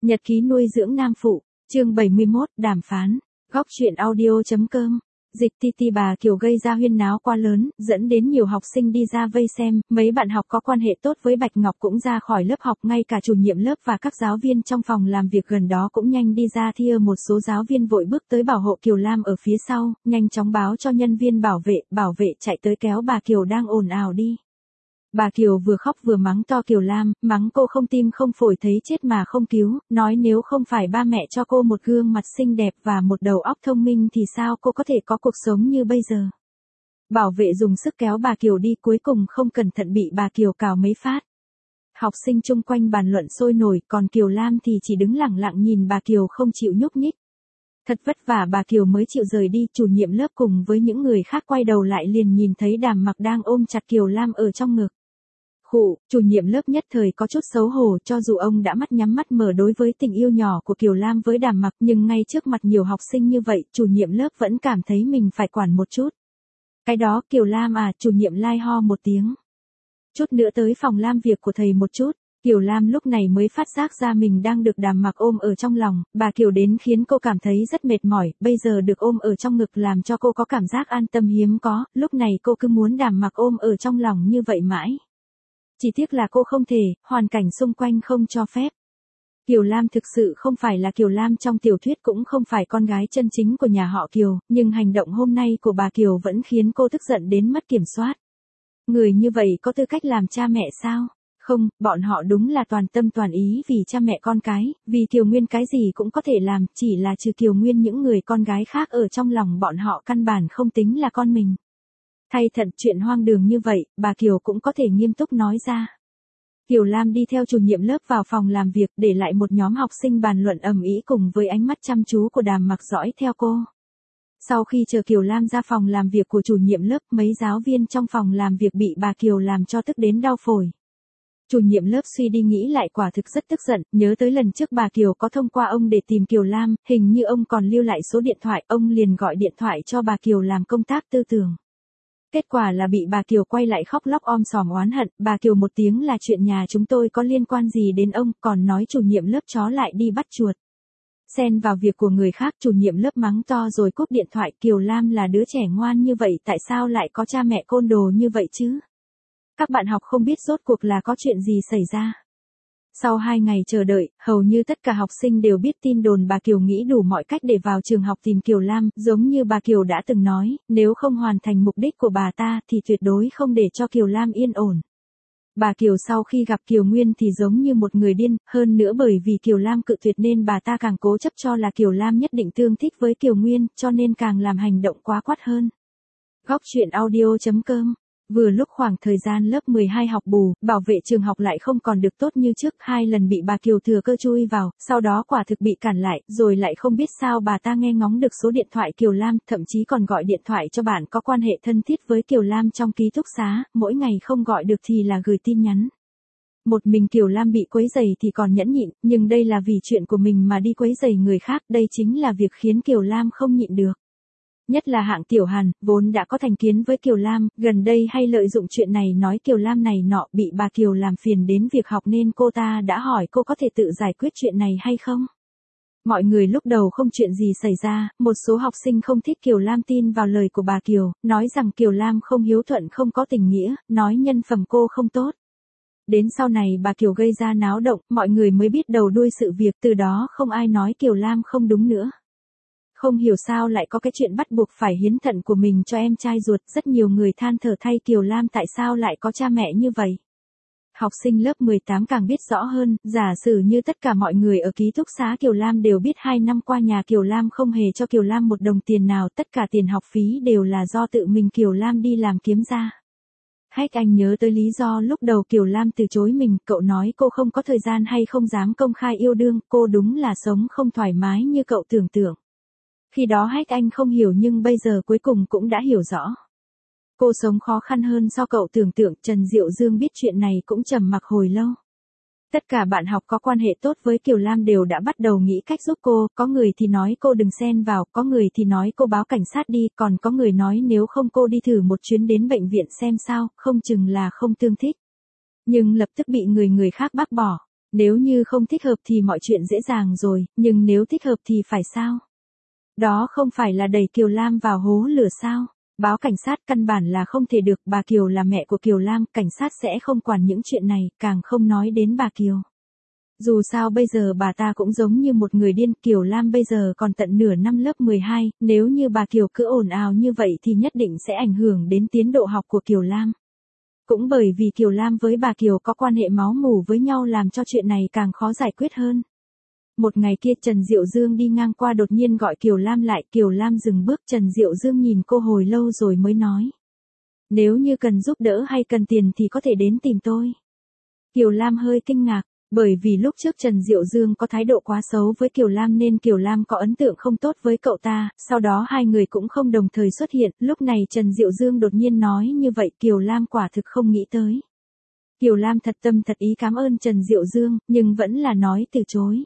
Nhật ký nuôi dưỡng nam phụ, chương 71, đàm phán, góc truyện audio.com. Dịch TT bà Kiều gây ra huyên náo quá lớn, dẫn đến nhiều học sinh đi ra vây xem, mấy bạn học có quan hệ tốt với Bạch Ngọc cũng ra khỏi lớp học, ngay cả chủ nhiệm lớp và các giáo viên trong phòng làm việc gần đó cũng nhanh đi ra thia. Một số giáo viên vội bước tới bảo hộ Kiều Lam ở phía sau, nhanh chóng báo cho nhân viên bảo vệ chạy tới kéo bà Kiều đang ồn ào đi. Bà Kiều vừa khóc vừa mắng to Kiều Lam, mắng cô không tim không phổi thấy chết mà không cứu, nói nếu không phải ba mẹ cho cô một gương mặt xinh đẹp và một đầu óc thông minh thì sao cô có thể có cuộc sống như bây giờ. Bảo vệ dùng sức kéo bà Kiều đi, cuối cùng không cẩn thận bị bà Kiều cào mấy phát. Học sinh chung quanh bàn luận sôi nổi, còn Kiều Lam thì chỉ đứng lặng lặng nhìn bà Kiều không chịu nhúc nhích. Thật vất vả bà Kiều mới chịu rời đi, chủ nhiệm lớp cùng với những người khác quay đầu lại liền nhìn thấy Đàm Mặc đang ôm chặt Kiều Lam ở trong ngực. Chủ nhiệm lớp nhất thời có chút xấu hổ, cho dù ông đã mắt nhắm mắt mở đối với tình yêu nhỏ của Kiều Lam với Đàm Mặc, nhưng ngay trước mặt nhiều học sinh như vậy, chủ nhiệm lớp vẫn cảm thấy mình phải quản một chút. Cái đó Kiều Lam à, chủ nhiệm lai ho một tiếng. Chút nữa tới phòng làm việc của thầy một chút. Kiều Lam lúc này mới phát giác ra mình đang được Đàm Mặc ôm ở trong lòng, bà Kiều đến khiến cô cảm thấy rất mệt mỏi, bây giờ được ôm ở trong ngực làm cho cô có cảm giác an tâm hiếm có, lúc này cô cứ muốn Đàm Mặc ôm ở trong lòng như vậy mãi. Chỉ tiếc là cô không thể, hoàn cảnh xung quanh không cho phép. Kiều Lam thực sự không phải là Kiều Lam trong tiểu thuyết, cũng không phải con gái chân chính của nhà họ Kiều, nhưng hành động hôm nay của bà Kiều vẫn khiến cô tức giận đến mất kiểm soát. Người như vậy có tư cách làm cha mẹ sao? Không, bọn họ đúng là toàn tâm toàn ý vì cha mẹ con cái, vì Kiều Nguyên cái gì cũng có thể làm, chỉ là trừ Kiều Nguyên những người con gái khác ở trong lòng bọn họ căn bản không tính là con mình. Thay thật chuyện hoang đường như vậy, bà Kiều cũng có thể nghiêm túc nói ra. Kiều Lam đi theo chủ nhiệm lớp vào phòng làm việc, để lại một nhóm học sinh bàn luận ầm ĩ cùng với ánh mắt chăm chú của Đàm Mặc dõi theo cô. Sau khi chờ Kiều Lam ra phòng làm việc của chủ nhiệm lớp, mấy giáo viên trong phòng làm việc bị bà Kiều làm cho tức đến đau phổi. Chủ nhiệm lớp suy đi nghĩ lại quả thực rất tức giận, nhớ tới lần trước bà Kiều có thông qua ông để tìm Kiều Lam, hình như ông còn lưu lại số điện thoại, ông liền gọi điện thoại cho bà Kiều làm công tác tư tưởng. Kết quả là bị bà Kiều quay lại khóc lóc om sòm oán hận, bà Kiều một tiếng là chuyện nhà chúng tôi có liên quan gì đến ông, còn nói chủ nhiệm lớp chó lại đi bắt chuột. Xen vào việc của người khác, chủ nhiệm lớp mắng to rồi cúp điện thoại. Kiều Lam là đứa trẻ ngoan như vậy, tại sao lại có cha mẹ côn đồ như vậy chứ? Các bạn học không biết rốt cuộc là có chuyện gì xảy ra. Sau 2 ngày chờ đợi, hầu như tất cả học sinh đều biết tin đồn bà Kiều nghĩ đủ mọi cách để vào trường học tìm Kiều Lam, giống như bà Kiều đã từng nói, nếu không hoàn thành mục đích của bà ta thì tuyệt đối không để cho Kiều Lam yên ổn. Bà Kiều sau khi gặp Kiều Nguyên thì giống như một người điên, hơn nữa bởi vì Kiều Lam cự tuyệt nên bà ta càng cố chấp cho là Kiều Lam nhất định tương thích với Kiều Nguyên, cho nên càng làm hành động quá quắt hơn. Góc truyện audio.com. Vừa lúc khoảng thời gian lớp 12 học bù, bảo vệ trường học lại không còn được tốt như trước, 2 lần bị bà Kiều thừa cơ chui vào, sau đó quả thực bị cản lại, rồi lại không biết sao bà ta nghe ngóng được số điện thoại Kiều Lam, thậm chí còn gọi điện thoại cho bạn có quan hệ thân thiết với Kiều Lam trong ký túc xá, mỗi ngày không gọi được thì là gửi tin nhắn. Một mình Kiều Lam bị quấy rầy thì còn nhẫn nhịn, nhưng đây là vì chuyện của mình mà đi quấy rầy người khác, đây chính là việc khiến Kiều Lam không nhịn được. Nhất là hạng Tiểu Hàn, vốn đã có thành kiến với Kiều Lam, gần đây hay lợi dụng chuyện này nói Kiều Lam này nọ, bị bà Kiều làm phiền đến việc học nên cô ta đã hỏi cô có thể tự giải quyết chuyện này hay không. Mọi người lúc đầu không chuyện gì xảy ra, một số học sinh không thích Kiều Lam tin vào lời của bà Kiều, nói rằng Kiều Lam không hiếu thuận không có tình nghĩa, nói nhân phẩm cô không tốt. Đến sau này bà Kiều gây ra náo động, mọi người mới biết đầu đuôi sự việc, từ đó không ai nói Kiều Lam không đúng nữa. Không hiểu sao lại có cái chuyện bắt buộc phải hiến thận của mình cho em trai ruột, rất nhiều người than thở thay Kiều Lam tại sao lại có cha mẹ như vậy. Học sinh lớp 18 càng biết rõ hơn, giả sử như tất cả mọi người ở ký túc xá Kiều Lam đều biết 2 năm qua nhà Kiều Lam không hề cho Kiều Lam một đồng tiền nào, tất cả tiền học phí đều là do tự mình Kiều Lam đi làm kiếm ra. Hách Anh nhớ tới lý do lúc đầu Kiều Lam từ chối mình, cậu nói cô không có thời gian hay không dám công khai yêu đương, cô đúng là sống không thoải mái như cậu tưởng tượng. Khi đó Hách Anh không hiểu nhưng bây giờ cuối cùng cũng đã hiểu rõ. Cô sống khó khăn hơn so cậu tưởng tượng. Trần Diệu Dương biết chuyện này cũng trầm mặc hồi lâu. Tất cả bạn học có quan hệ tốt với Kiều Lam đều đã bắt đầu nghĩ cách giúp cô, có người thì nói cô đừng xen vào, có người thì nói cô báo cảnh sát đi, còn có người nói nếu không cô đi thử một chuyến đến bệnh viện xem sao, không chừng là không tương thích. Nhưng lập tức bị người khác bác bỏ. Nếu như không thích hợp thì mọi chuyện dễ dàng rồi, nhưng nếu thích hợp thì phải sao? Đó không phải là đẩy Kiều Lam vào hố lửa sao? Báo cảnh sát căn bản là không thể được, bà Kiều là mẹ của Kiều Lam, cảnh sát sẽ không quản những chuyện này, càng không nói đến bà Kiều. Dù sao bây giờ bà ta cũng giống như một người điên, Kiều Lam bây giờ còn tận nửa năm lớp 12, nếu như bà Kiều cứ ồn ào như vậy thì nhất định sẽ ảnh hưởng đến tiến độ học của Kiều Lam. Cũng bởi vì Kiều Lam với bà Kiều có quan hệ máu mủ với nhau làm cho chuyện này càng khó giải quyết hơn. Một ngày kia Trần Diệu Dương đi ngang qua đột nhiên gọi Kiều Lam lại, Kiều Lam dừng bước, Trần Diệu Dương nhìn cô hồi lâu rồi mới nói. Nếu như cần giúp đỡ hay cần tiền thì có thể đến tìm tôi. Kiều Lam hơi kinh ngạc, bởi vì lúc trước Trần Diệu Dương có thái độ quá xấu với Kiều Lam nên Kiều Lam có ấn tượng không tốt với cậu ta, sau đó hai người cũng không đồng thời xuất hiện, lúc này Trần Diệu Dương đột nhiên nói như vậy Kiều Lam quả thực không nghĩ tới. Kiều Lam thật tâm thật ý cảm ơn Trần Diệu Dương, nhưng vẫn là nói từ chối.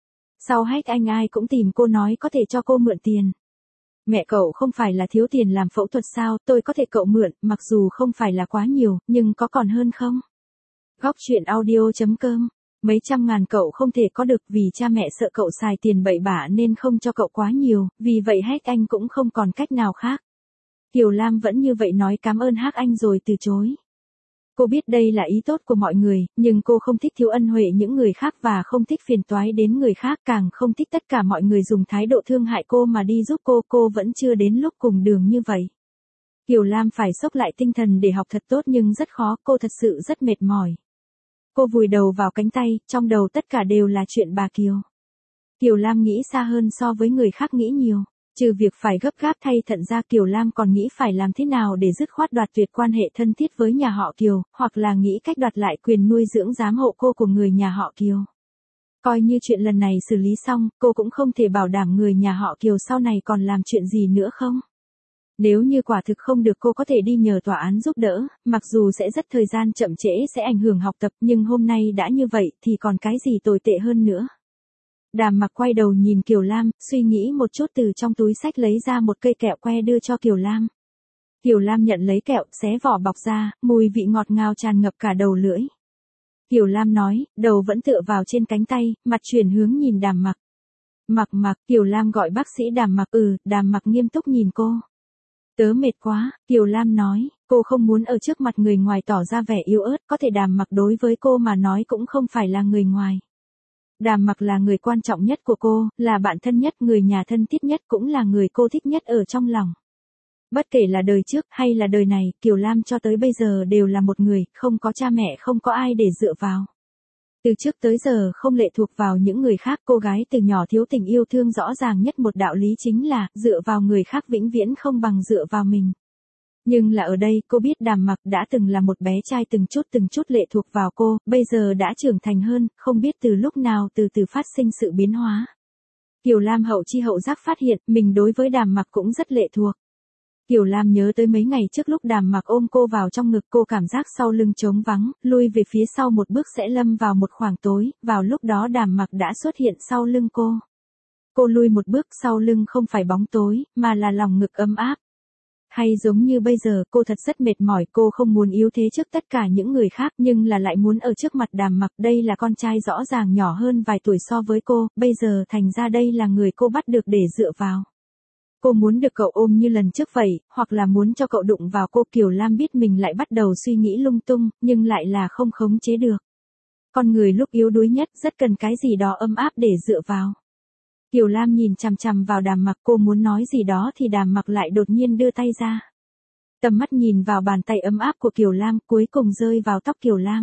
Sau hết anh ai cũng tìm cô nói có thể cho cô mượn tiền. Mẹ cậu không phải là thiếu tiền làm phẫu thuật sao, tôi có thể cậu mượn, mặc dù không phải là quá nhiều, nhưng có còn hơn không? Góc chuyện audio.com. Mấy trăm ngàn cậu không thể có được vì cha mẹ sợ cậu xài tiền bậy bạ nên không cho cậu quá nhiều, vì vậy Hách Anh cũng không còn cách nào khác. Kiều Lam vẫn như vậy nói cảm ơn Hách Anh rồi từ chối. Cô biết đây là ý tốt của mọi người, nhưng cô không thích thiếu ân huệ những người khác và không thích phiền toái đến người khác, càng không thích tất cả mọi người dùng thái độ thương hại cô mà đi giúp cô vẫn chưa đến lúc cùng đường như vậy. Kiều Lam phải xốc lại tinh thần để học thật tốt nhưng rất khó, cô thật sự rất mệt mỏi. Cô vùi đầu vào cánh tay, trong đầu tất cả đều là chuyện bà Kiều. Kiều Lam nghĩ xa hơn so với người khác nghĩ nhiều. Trừ việc phải gấp gáp thay thận ra Kiều Lam còn nghĩ phải làm thế nào để dứt khoát đoạt tuyệt quan hệ thân thiết với nhà họ Kiều, hoặc là nghĩ cách đoạt lại quyền nuôi dưỡng giám hộ cô của người nhà họ Kiều. Coi như chuyện lần này xử lý xong, cô cũng không thể bảo đảm người nhà họ Kiều sau này còn làm chuyện gì nữa không? Nếu như quả thực không được cô có thể đi nhờ tòa án giúp đỡ, mặc dù sẽ rất thời gian chậm trễ sẽ ảnh hưởng học tập nhưng hôm nay đã như vậy thì còn cái gì tồi tệ hơn nữa. Đàm Mặc quay đầu nhìn Kiều Lam, suy nghĩ một chút từ trong túi xách lấy ra một cây kẹo que đưa cho Kiều Lam. Kiều Lam nhận lấy kẹo, xé vỏ bọc ra, mùi vị ngọt ngào tràn ngập cả đầu lưỡi. Kiều Lam nói, đầu vẫn tựa vào trên cánh tay, mặt chuyển hướng nhìn Đàm Mặc. Mặc, Kiều Lam gọi bác sĩ Đàm Mặc. Đàm Mặc nghiêm túc nhìn cô. Tớ mệt quá, Kiều Lam nói, cô không muốn ở trước mặt người ngoài tỏ ra vẻ yếu ớt, có thể Đàm Mặc đối với cô mà nói cũng không phải là người ngoài. Đàm Mặc là người quan trọng nhất của cô, là bạn thân nhất, người nhà thân thiết nhất, cũng là người cô thích nhất ở trong lòng. Bất kể là đời trước hay là đời này, Kiều Lam cho tới bây giờ đều là một người, không có cha mẹ, không có ai để dựa vào. Từ trước tới giờ không lệ thuộc vào những người khác, cô gái từ nhỏ thiếu tình yêu thương, rõ ràng nhất một đạo lý chính là, dựa vào người khác vĩnh viễn không bằng dựa vào mình. Nhưng là ở đây, cô biết Đàm Mặc đã từng là một bé trai từng chút lệ thuộc vào cô, bây giờ đã trưởng thành hơn, không biết từ lúc nào từ từ phát sinh sự biến hóa. Kiều Lam hậu chi hậu giác phát hiện, mình đối với Đàm Mặc cũng rất lệ thuộc. Kiều Lam nhớ tới mấy ngày trước lúc Đàm Mặc ôm cô vào trong ngực, cô cảm giác sau lưng trống vắng, lui về phía sau một bước sẽ lâm vào một khoảng tối, vào lúc đó Đàm Mặc đã xuất hiện sau lưng cô. Cô lui một bước, sau lưng không phải bóng tối, mà là lòng ngực ấm áp. Hay giống như bây giờ, cô thật rất mệt mỏi, cô không muốn yếu thế trước tất cả những người khác, nhưng là lại muốn ở trước mặt Đàm Mặc, đây là con trai rõ ràng nhỏ hơn vài tuổi so với cô, bây giờ thành ra đây là người cô bắt được để dựa vào. Cô muốn được cậu ôm như lần trước vậy, hoặc là muốn cho cậu đụng vào cô. Kiều Lam biết mình lại bắt đầu suy nghĩ lung tung, nhưng lại là không khống chế được. Con người lúc yếu đuối nhất rất cần cái gì đó ấm áp để dựa vào. Kiều Lam nhìn chằm chằm vào Đàm Mặc, cô muốn nói gì đó thì Đàm Mặc lại đột nhiên đưa tay ra. Tầm mắt nhìn vào bàn tay ấm áp của Kiều Lam, cuối cùng rơi vào tóc Kiều Lam.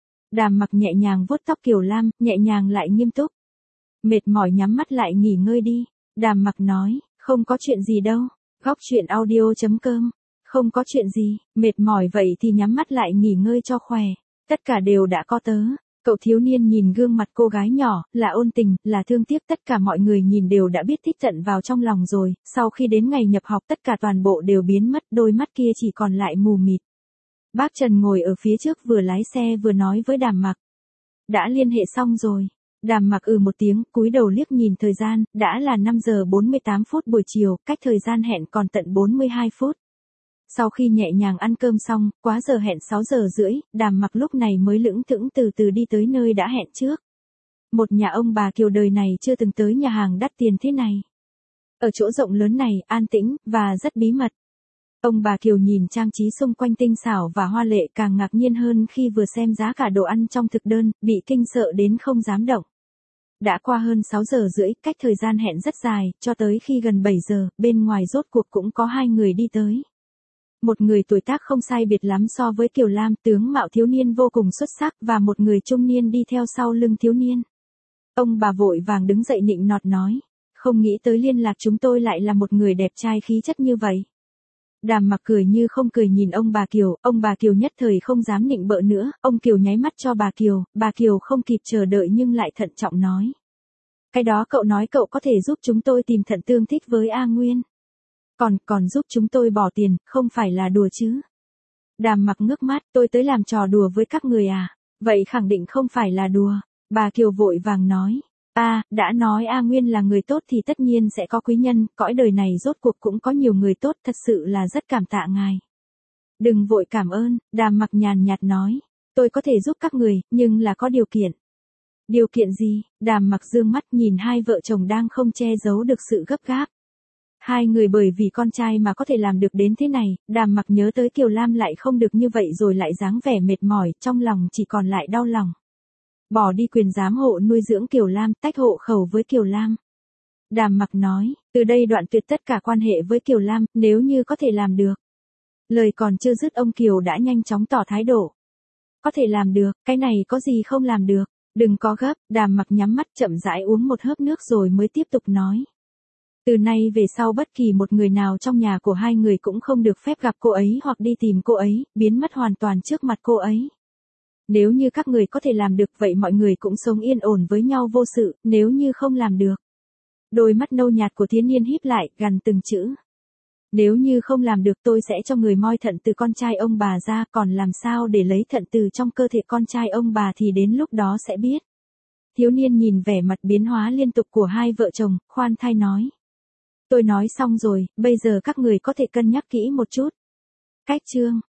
Đàm Mặc nhẹ nhàng vuốt tóc Kiều Lam, nhẹ nhàng lại nghiêm túc. Mệt mỏi nhắm mắt lại nghỉ ngơi đi. Đàm Mặc nói, không có chuyện gì đâu. Góc chuyện audio.com. Không có chuyện gì, mệt mỏi vậy thì nhắm mắt lại nghỉ ngơi cho khỏe. Tất cả đều đã có tớ. Cậu thiếu niên nhìn gương mặt cô gái nhỏ, là ôn tình, là thương tiếc, tất cả mọi người nhìn đều đã biết thích tận vào trong lòng rồi, sau khi đến ngày nhập học tất cả toàn bộ đều biến mất, đôi mắt kia chỉ còn lại mù mịt. Bác Trần ngồi ở phía trước vừa lái xe vừa nói với Đàm Mặc. Đã liên hệ xong rồi. Đàm Mặc một tiếng, cúi đầu liếc nhìn thời gian, đã là 5 giờ 48 phút buổi chiều, cách thời gian hẹn còn tận 42 phút. Sau khi nhẹ nhàng ăn cơm xong, quá giờ hẹn 6 giờ rưỡi, Đàm Mặc lúc này mới lững thững từ từ đi tới nơi đã hẹn trước. một nhà ông bà Kiều đời này chưa từng tới nhà hàng đắt tiền thế này. Ở chỗ rộng lớn này, an tĩnh, và rất bí mật. Ông bà Kiều nhìn trang trí xung quanh tinh xảo và hoa lệ càng ngạc nhiên hơn khi vừa xem giá cả đồ ăn trong thực đơn, bị kinh sợ đến không dám động. Đã qua hơn 6 giờ rưỡi, cách thời gian hẹn rất dài, cho tới khi gần 7 giờ, bên ngoài rốt cuộc cũng có hai người đi tới. Một người tuổi tác không sai biệt lắm so với Kiều Lam, tướng mạo thiếu niên vô cùng xuất sắc, và một người trung niên đi theo sau lưng thiếu niên. Ông bà vội vàng đứng dậy nịnh nọt nói, không nghĩ tới liên lạc chúng tôi lại là một người đẹp trai khí chất như vậy. Đàm Mặc cười như không cười nhìn ông bà Kiều nhất thời không dám nịnh bợ nữa, ông Kiều nháy mắt cho bà Kiều không kịp chờ đợi nhưng lại thận trọng nói. Cái đó cậu nói cậu có thể giúp chúng tôi tìm thận tương thích với A Nguyên. Còn giúp chúng tôi bỏ tiền, không phải là đùa chứ. Đàm Mặc ngước mắt, tôi tới làm trò đùa với các người à, vậy khẳng định không phải là đùa. Bà Kiều vội vàng nói. Đã nói A Nguyên là người tốt thì tất nhiên sẽ có quý nhân, cõi đời này rốt cuộc cũng có nhiều người tốt, thật sự là rất cảm tạ ngài. Đừng vội cảm ơn, Đàm Mặc nhàn nhạt nói, tôi có thể giúp các người, nhưng là có điều kiện. Điều kiện gì? Đàm Mặc dương mắt nhìn hai vợ chồng đang không che giấu được sự gấp gáp. Hai người bởi vì con trai mà có thể làm được đến thế này, Đàm Mặc nhớ tới Kiều Lam lại không được như vậy rồi lại dáng vẻ mệt mỏi, trong lòng chỉ còn lại đau lòng. Bỏ đi quyền giám hộ nuôi dưỡng Kiều Lam, tách hộ khẩu với Kiều Lam. Đàm Mặc nói, từ đây đoạn tuyệt tất cả quan hệ với Kiều Lam, nếu như có thể làm được. Lời còn chưa dứt ông Kiều đã nhanh chóng tỏ thái độ. Có thể làm được, cái này có gì không làm được, đừng có gấp, Đàm Mặc nhắm mắt chậm rãi uống một hớp nước rồi mới tiếp tục nói. Từ nay về sau bất kỳ một người nào trong nhà của hai người cũng không được phép gặp cô ấy hoặc đi tìm cô ấy, biến mất hoàn toàn trước mặt cô ấy. Nếu như các người có thể làm được vậy mọi người cũng sống yên ổn với nhau vô sự, nếu như không làm được. Đôi mắt nâu nhạt của thiếu niên híp lại, gằn từng chữ. Nếu như không làm được tôi sẽ cho người moi thận từ con trai ông bà ra, còn làm sao để lấy thận từ trong cơ thể con trai ông bà thì đến lúc đó sẽ biết. Thiếu niên nhìn vẻ mặt biến hóa liên tục của hai vợ chồng, khoan thai nói. Tôi nói xong rồi, bây giờ các người có thể cân nhắc kỹ một chút. Cách chương